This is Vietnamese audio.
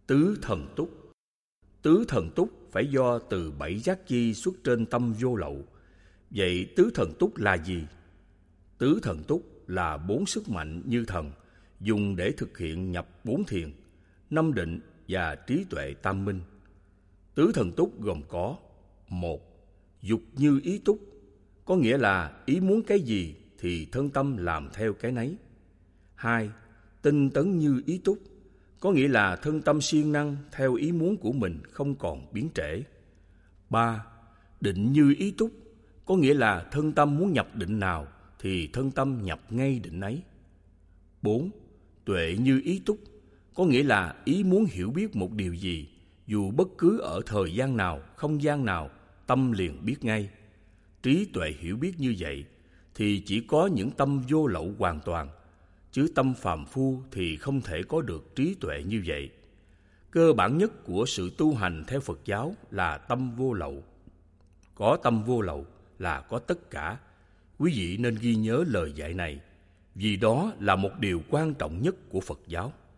Tứ thần túc. Tứ thần túc phải do từ bảy giác chi xuất trên tâm vô lậu. Vậy tứ thần túc là gì? Tứ thần túc là 4 sức mạnh như thần, dùng để thực hiện nhập 4 thiền, 5 định và trí tuệ tam minh. Tứ thần túc gồm có: 1. Dục như ý túc, có nghĩa là ý muốn cái gì thì thân tâm làm theo cái nấy. 2. Tinh tấn như ý túc, có nghĩa là thân tâm siêng năng theo ý muốn của mình, không còn biến trễ. 3. Định như ý túc, có nghĩa là thân tâm muốn nhập định nào thì thân tâm nhập ngay định ấy. 4. Tuệ như ý túc, có nghĩa là ý muốn hiểu biết một điều gì, dù bất cứ ở thời gian nào, không gian nào, tâm liền biết ngay. Trí tuệ hiểu biết như vậy thì chỉ có những tâm vô lậu hoàn toàn, chứ tâm phàm phu thì không thể có được trí tuệ như vậy. Cơ bản nhất của sự tu hành theo Phật giáo là tâm vô lậu. Có tâm vô lậu là có tất cả. Quý vị nên ghi nhớ lời dạy này, vì đó là một điều quan trọng nhất của Phật giáo.